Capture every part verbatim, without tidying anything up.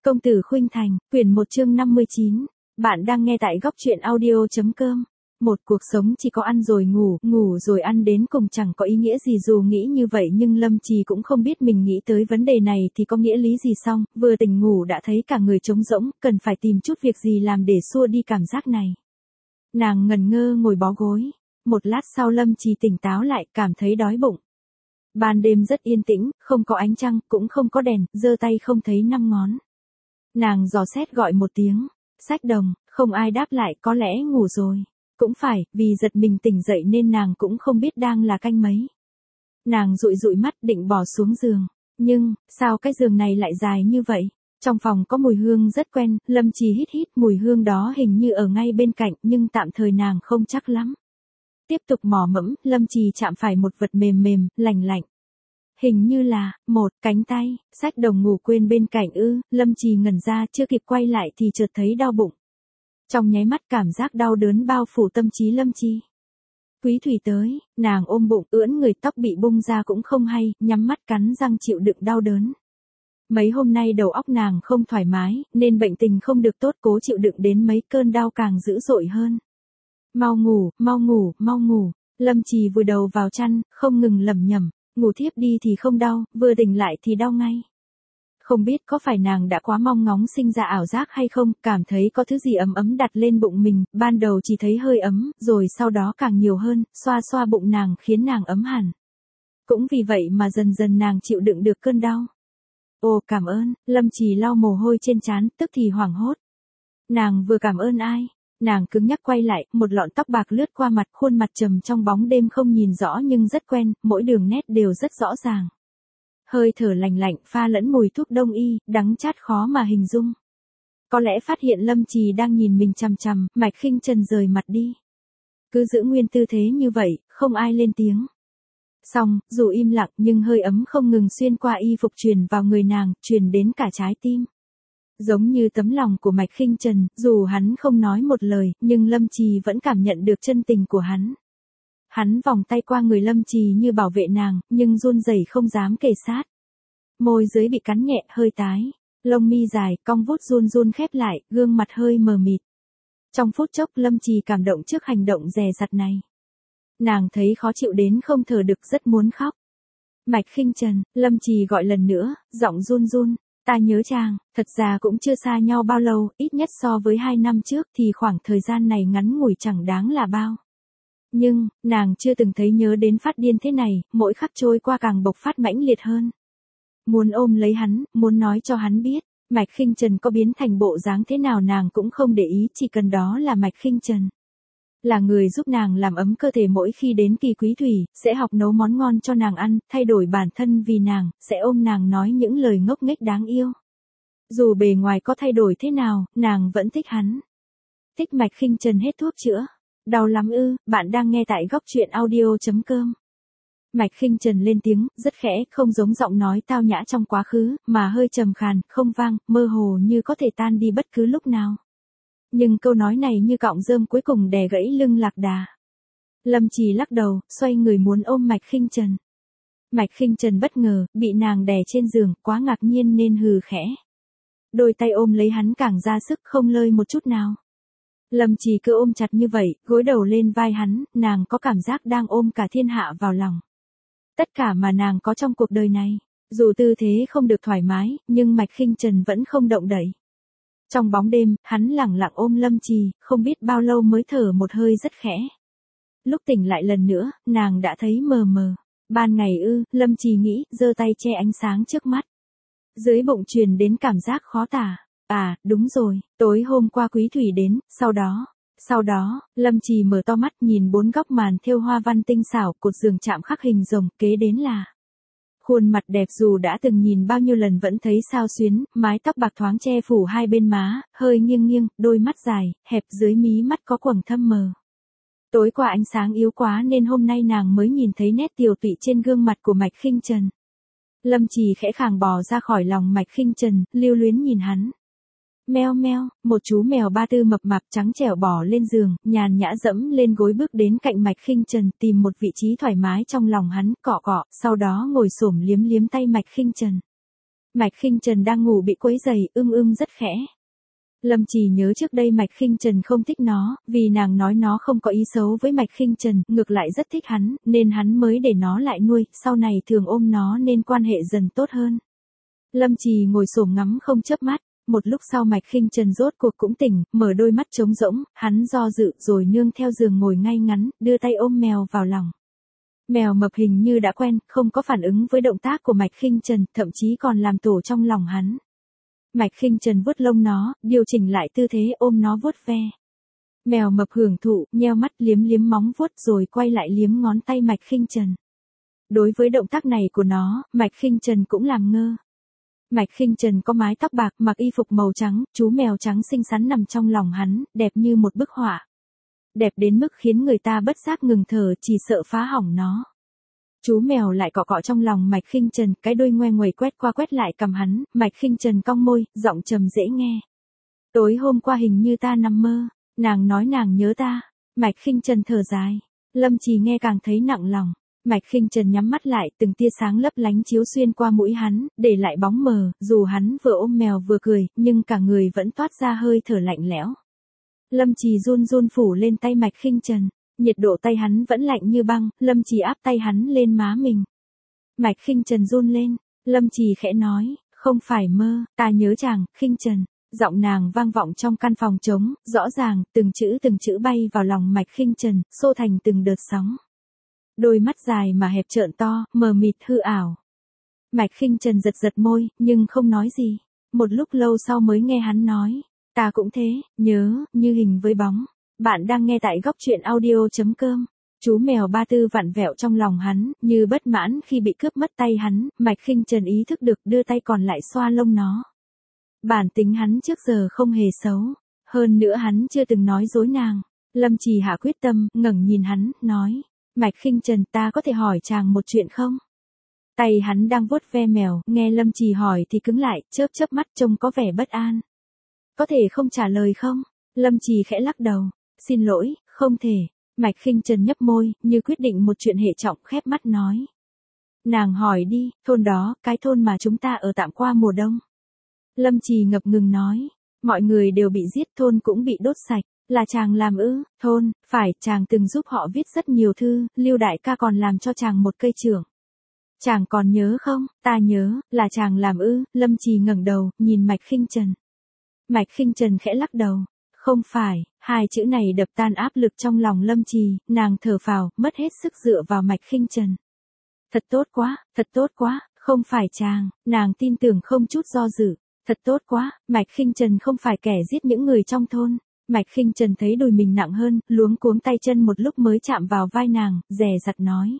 Công tử Khuynh Thành, quyển một chương năm mươi chín. Bạn đang nghe tại góc truyện audio.com. Một cuộc sống chỉ có ăn rồi ngủ, ngủ rồi ăn đến cùng chẳng có ý nghĩa gì. Dù nghĩ như vậy nhưng Lâm Trì cũng không biết mình nghĩ tới vấn đề này thì có nghĩa lý gì. Xong, vừa tỉnh ngủ đã thấy cả người trống rỗng, cần phải tìm chút việc gì làm để xua đi cảm giác này. Nàng ngẩn ngơ ngồi bó gối. Một lát sau Lâm Trì tỉnh táo lại, cảm thấy đói bụng. Ban đêm rất yên tĩnh, không có ánh trăng, cũng không có đèn, giơ tay không thấy năm ngón. Nàng dò xét gọi một tiếng, Sách Đồng, không ai đáp lại, có lẽ ngủ rồi. Cũng phải, vì giật mình tỉnh dậy nên nàng cũng không biết đang là canh mấy. Nàng dụi dụi mắt định bỏ xuống giường, nhưng, sao cái giường này lại dài như vậy? Trong phòng có mùi hương rất quen, Lâm Trì hít hít mùi hương đó hình như ở ngay bên cạnh nhưng tạm thời nàng không chắc lắm. Tiếp tục mò mẫm, Lâm Trì chạm phải một vật mềm mềm, lành lạnh. Hình như là, một cánh tay. Sách Đồng ngủ quên bên cạnh ư. Lâm Trì ngẩn ra, chưa kịp quay lại thì chợt thấy đau bụng. Trong nháy mắt cảm giác đau đớn bao phủ tâm trí Lâm Trì. Quý Thủy tới, nàng ôm bụng, ưỡn người, tóc bị bung ra cũng không hay, nhắm mắt cắn răng chịu đựng đau đớn. Mấy hôm nay đầu óc nàng không thoải mái, nên bệnh tình không được tốt, cố chịu đựng đến mấy cơn đau càng dữ dội hơn. Mau ngủ, mau ngủ, mau ngủ. Lâm Trì vùi đầu vào chăn, không ngừng lẩm nhẩm. Ngủ thiếp đi thì không đau, vừa tỉnh lại thì đau ngay. Không biết có phải nàng đã quá mong ngóng sinh ra ảo giác hay không, cảm thấy có thứ gì ấm ấm đặt lên bụng mình, ban đầu chỉ thấy hơi ấm, rồi sau đó càng nhiều hơn, xoa xoa bụng nàng khiến nàng ấm hẳn. Cũng vì vậy mà dần dần nàng chịu đựng được cơn đau. Ồ cảm ơn, Lâm Trì lau mồ hôi trên trán, tức thì hoảng hốt. Nàng vừa cảm ơn ai? Nàng cứng nhắc quay lại, một lọn tóc bạc lướt qua mặt, khuôn mặt trầm trong bóng đêm không nhìn rõ nhưng rất quen, mỗi đường nét đều rất rõ ràng. Hơi thở lành lạnh pha lẫn mùi thuốc đông y, đắng chát khó mà hình dung. Có lẽ phát hiện Lâm Trì đang nhìn mình chằm chằm, Mạch Khinh Trần rời mặt đi. Cứ giữ nguyên tư thế như vậy, không ai lên tiếng. Xong, dù im lặng nhưng hơi ấm không ngừng xuyên qua y phục truyền vào người nàng, truyền đến cả trái tim. Giống như tấm lòng của Mạch Khinh Trần, dù hắn không nói một lời, nhưng Lâm Trì vẫn cảm nhận được chân tình của hắn. Hắn vòng tay qua người Lâm Trì như bảo vệ nàng, nhưng run rẩy không dám kề sát. Môi dưới bị cắn nhẹ, hơi tái, lông mi dài, cong vút run run khép lại, gương mặt hơi mờ mịt. Trong phút chốc Lâm Trì cảm động trước hành động dè dặt này. Nàng thấy khó chịu đến không thở được, rất muốn khóc. Mạch Khinh Trần, Lâm Trì gọi lần nữa, giọng run run. Ta nhớ chàng, thật ra cũng chưa xa nhau bao lâu, ít nhất so với hai năm trước thì khoảng thời gian này ngắn ngủi chẳng đáng là bao. Nhưng, nàng chưa từng thấy nhớ đến phát điên thế này, mỗi khắc trôi qua càng bộc phát mãnh liệt hơn. Muốn ôm lấy hắn, muốn nói cho hắn biết, Mạch Khinh Trần có biến thành bộ dáng thế nào nàng cũng không để ý, chỉ cần đó là Mạch Khinh Trần. Là người giúp nàng làm ấm cơ thể mỗi khi đến kỳ quý thủy, sẽ học nấu món ngon cho nàng ăn, thay đổi bản thân vì nàng, sẽ ôm nàng nói những lời ngốc nghếch đáng yêu. Dù bề ngoài có thay đổi thế nào, nàng vẫn thích hắn. Thích Mạch Khinh Trần hết thuốc chữa. Đau lắm ư, bạn đang nghe tại góc truyện audio.com. Mạch Khinh Trần lên tiếng, rất khẽ, không giống giọng nói tao nhã trong quá khứ, mà hơi trầm khàn, không vang, mơ hồ như có thể tan đi bất cứ lúc nào. Nhưng câu nói này như cọng rơm cuối cùng đè gãy lưng lạc đà. Lâm Trì lắc đầu, xoay người muốn ôm Mạch Khinh Trần. Mạch Khinh Trần bất ngờ, bị nàng đè trên giường, quá ngạc nhiên nên hừ khẽ. Đôi tay ôm lấy hắn càng ra sức, không lơi một chút nào. Lâm Trì cứ ôm chặt như vậy, gối đầu lên vai hắn, nàng có cảm giác đang ôm cả thiên hạ vào lòng. Tất cả mà nàng có trong cuộc đời này, dù tư thế không được thoải mái, nhưng Mạch Khinh Trần vẫn không động đậy. Trong bóng đêm, hắn lẳng lặng ôm Lâm Trì, không biết bao lâu mới thở một hơi rất khẽ. Lúc tỉnh lại lần nữa, nàng đã thấy mờ mờ. Ban ngày ư, Lâm Trì nghĩ, giơ tay che ánh sáng trước mắt. Dưới bụng truyền đến cảm giác khó tả. À, đúng rồi, tối hôm qua Quý Thủy đến, sau đó, sau đó, Lâm Trì mở to mắt nhìn bốn góc màn thêu hoa văn tinh xảo, cột giường chạm khắc hình rồng, kế đến là khuôn mặt đẹp dù đã từng nhìn bao nhiêu lần vẫn thấy xao xuyến, mái tóc bạc thoáng che phủ hai bên má, hơi nghiêng nghiêng, đôi mắt dài, hẹp dưới mí mắt có quầng thâm mờ. Tối qua ánh sáng yếu quá nên hôm nay nàng mới nhìn thấy nét tiều tụy trên gương mặt của Mạch Khinh Trần. Lâm Trì khẽ khàng bò ra khỏi lòng Mạch Khinh Trần, lưu luyến nhìn hắn. Meo meo, một chú mèo ba tư mập mạp trắng trẻo bò lên giường, nhàn nhã dẫm lên gối bước đến cạnh Mạch Khinh Trần, tìm một vị trí thoải mái trong lòng hắn, cọ cọ, sau đó ngồi xổm liếm liếm tay Mạch Khinh Trần. Mạch Khinh Trần đang ngủ bị quấy rầy, ưm ưm rất khẽ. Lâm Trì nhớ trước đây Mạch Khinh Trần không thích nó, vì nàng nói nó không có ý xấu với Mạch Khinh Trần, ngược lại rất thích hắn, nên hắn mới để nó lại nuôi, sau này thường ôm nó nên quan hệ dần tốt hơn. Lâm Trì ngồi xổm ngắm không chớp mắt, một lúc sau Mạch Khinh Trần rốt cuộc cũng tỉnh, mở đôi mắt trống rỗng, hắn do dự rồi nương theo giường ngồi ngay ngắn, đưa tay ôm mèo vào lòng. Mèo mập hình như đã quen, không có phản ứng với động tác của Mạch Khinh Trần, thậm chí còn làm tổ trong lòng hắn. Mạch Khinh Trần vuốt lông nó, điều chỉnh lại tư thế ôm nó vuốt ve. Mèo mập hưởng thụ, nheo mắt liếm liếm móng vuốt rồi quay lại liếm ngón tay Mạch Khinh Trần. Đối với động tác này của nó, Mạch Khinh Trần cũng làm ngơ. Mạch Khinh Trần có mái tóc bạc, mặc y phục màu trắng, chú mèo trắng xinh xắn nằm trong lòng hắn, đẹp như một bức họa. Đẹp đến mức khiến người ta bất giác ngừng thở, chỉ sợ phá hỏng nó. Chú mèo lại cọ cọ trong lòng Mạch Khinh Trần, cái đuôi ngoe nguẩy quét qua quét lại cầm hắn, Mạch Khinh Trần cong môi, giọng trầm dễ nghe. Tối hôm qua hình như ta nằm mơ, nàng nói nàng nhớ ta. Mạch Khinh Trần thở dài. Lâm Trì nghe càng thấy nặng lòng. Mạch Khinh Trần nhắm mắt lại, từng tia sáng lấp lánh chiếu xuyên qua mũi hắn, để lại bóng mờ, dù hắn vừa ôm mèo vừa cười, nhưng cả người vẫn toát ra hơi thở lạnh lẽo. Lâm Trì run run phủ lên tay Mạch Khinh Trần, nhiệt độ tay hắn vẫn lạnh như băng, Lâm Trì áp tay hắn lên má mình. Mạch Khinh Trần run lên, Lâm Trì khẽ nói, không phải mơ, ta nhớ chàng, Khinh Trần. Giọng nàng vang vọng trong căn phòng trống, rõ ràng, từng chữ từng chữ bay vào lòng Mạch Khinh Trần, xô thành từng đợt sóng. Đôi mắt dài mà hẹp trợn to, mờ mịt hư ảo. Mạch Khinh Trần giật giật môi, nhưng không nói gì. Một lúc lâu sau mới nghe hắn nói, ta cũng thế, nhớ, như hình với bóng. Bạn đang nghe tại góc truyện audio chấm com. Chú mèo Ba Tư vặn vẹo trong lòng hắn, như bất mãn khi bị cướp mất tay hắn, Mạch Khinh Trần ý thức được đưa tay còn lại xoa lông nó. Bản tính hắn trước giờ không hề xấu, hơn nữa hắn chưa từng nói dối nàng. Lâm Trì hạ quyết tâm, ngẩng nhìn hắn, nói, Mạch Khinh Trần, ta có thể hỏi chàng một chuyện không? Tay hắn đang vuốt ve mèo, nghe Lâm Trì hỏi thì cứng lại, chớp chớp mắt trông có vẻ bất an. Có thể không trả lời không? Lâm Trì khẽ lắc đầu, xin lỗi, không thể. Mạch Khinh Trần nhấp môi, như quyết định một chuyện hệ trọng, khép mắt nói. Nàng hỏi đi, thôn đó, cái thôn mà chúng ta ở tạm qua mùa đông. Lâm Trì ngập ngừng nói, mọi người đều bị giết, thôn cũng bị đốt sạch, là chàng làm ư? Thôn, phải, chàng từng giúp họ viết rất nhiều thư, Lưu đại ca còn làm cho chàng một cây chưởng. Chàng còn nhớ không? Ta nhớ, là chàng làm ư? Lâm Trì ngẩng đầu, nhìn Mạch Khinh Trần. Mạch Khinh Trần khẽ lắc đầu, không phải, hai chữ này đập tan áp lực trong lòng Lâm Trì, nàng thở phào, mất hết sức dựa vào Mạch Khinh Trần. Thật tốt quá, thật tốt quá, không phải chàng, nàng tin tưởng không chút do dự. Thật tốt quá, Mạch Khinh Trần không phải kẻ giết những người trong thôn. Mạch Khinh Trần thấy đùi mình nặng hơn, luống cuống tay chân một lúc mới chạm vào vai nàng, dè dặt nói.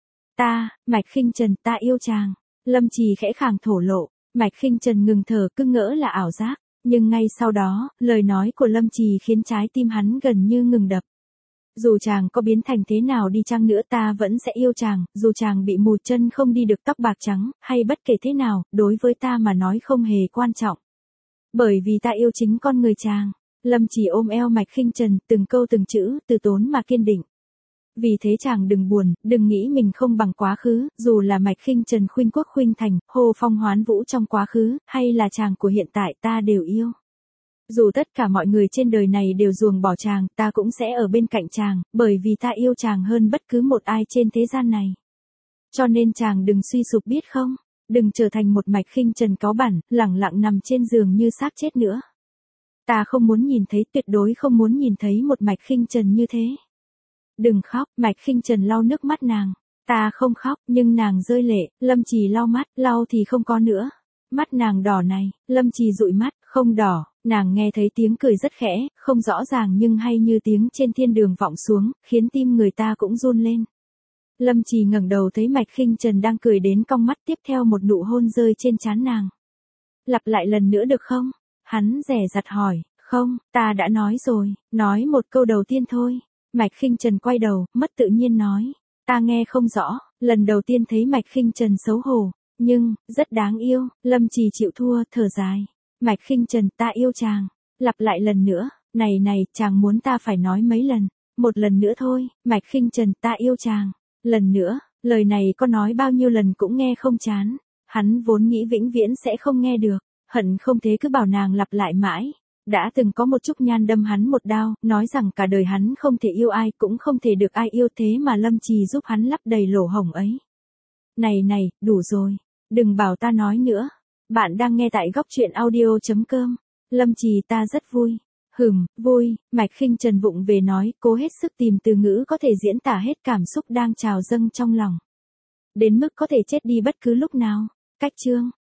Ta, Mạch Khinh Trần, ta yêu chàng. Lâm Trì khẽ khàng thổ lộ, Mạch Khinh Trần ngừng thở, cứ ngỡ là ảo giác. Nhưng ngay sau đó, lời nói của Lâm Trì khiến trái tim hắn gần như ngừng đập. Dù chàng có biến thành thế nào đi chăng nữa ta vẫn sẽ yêu chàng, dù chàng bị mù chân không đi được tóc bạc trắng, hay bất kể thế nào, đối với ta mà nói không hề quan trọng. Bởi vì ta yêu chính con người chàng. Lâm Trì ôm eo Mạch Khinh Trần, từng câu từng chữ, từ tốn mà kiên định. Vì thế chàng đừng buồn, đừng nghĩ mình không bằng quá khứ, dù là Mạch Khinh Trần khuynh quốc khuynh thành, hô phong hoán vũ trong quá khứ, hay là chàng của hiện tại ta đều yêu. Dù tất cả mọi người trên đời này đều ruồng bỏ chàng, ta cũng sẽ ở bên cạnh chàng, bởi vì ta yêu chàng hơn bất cứ một ai trên thế gian này. Cho nên chàng đừng suy sụp biết không, đừng trở thành một Mạch Khinh Trần cáu bẳn, lẳng lặng nằm trên giường như xác chết nữa. Ta không muốn nhìn thấy, tuyệt đối không muốn nhìn thấy một Mạch Khinh Trần như thế. Đừng khóc, Mạch Khinh Trần lau nước mắt nàng. Ta không khóc, nhưng nàng rơi lệ, Lâm Trì lau mắt, lau thì không có nữa. Mắt nàng đỏ này, Lâm Trì dụi mắt, không đỏ, nàng nghe thấy tiếng cười rất khẽ, không rõ ràng nhưng hay như tiếng trên thiên đường vọng xuống, khiến tim người ta cũng run lên. Lâm Trì ngẩng đầu thấy Mạch Khinh Trần đang cười đến cong mắt, tiếp theo một nụ hôn rơi trên trán nàng. Lặp lại lần nữa được không? Hắn dè dặt hỏi, không, ta đã nói rồi, nói một câu đầu tiên thôi. Mạch Khinh Trần quay đầu, mất tự nhiên nói, ta nghe không rõ, lần đầu tiên thấy Mạch Khinh Trần xấu hổ, nhưng, rất đáng yêu. Lâm Trì chịu thua, thở dài. Mạch Khinh Trần, ta yêu chàng. Lặp lại lần nữa, này này, chàng muốn ta phải nói mấy lần, một lần nữa thôi. Mạch Khinh Trần, ta yêu chàng. Lần nữa, lời này có nói bao nhiêu lần cũng nghe không chán. Hắn vốn nghĩ vĩnh viễn sẽ không nghe được, hận không thế cứ bảo nàng lặp lại mãi. Đã từng có một chút nhan đâm hắn một đao, nói rằng cả đời hắn không thể yêu ai cũng không thể được ai yêu, thế mà Lâm Trì giúp hắn lấp đầy lỗ hổng ấy. Này này, đủ rồi. Đừng bảo ta nói nữa. Bạn đang nghe tại góc truyện audio.com. Lâm Trì ta rất vui. Hừm, vui, Mạch Khinh Trần vụng về nói, cố hết sức tìm từ ngữ có thể diễn tả hết cảm xúc đang trào dâng trong lòng. Đến mức có thể chết đi bất cứ lúc nào. Cách chương.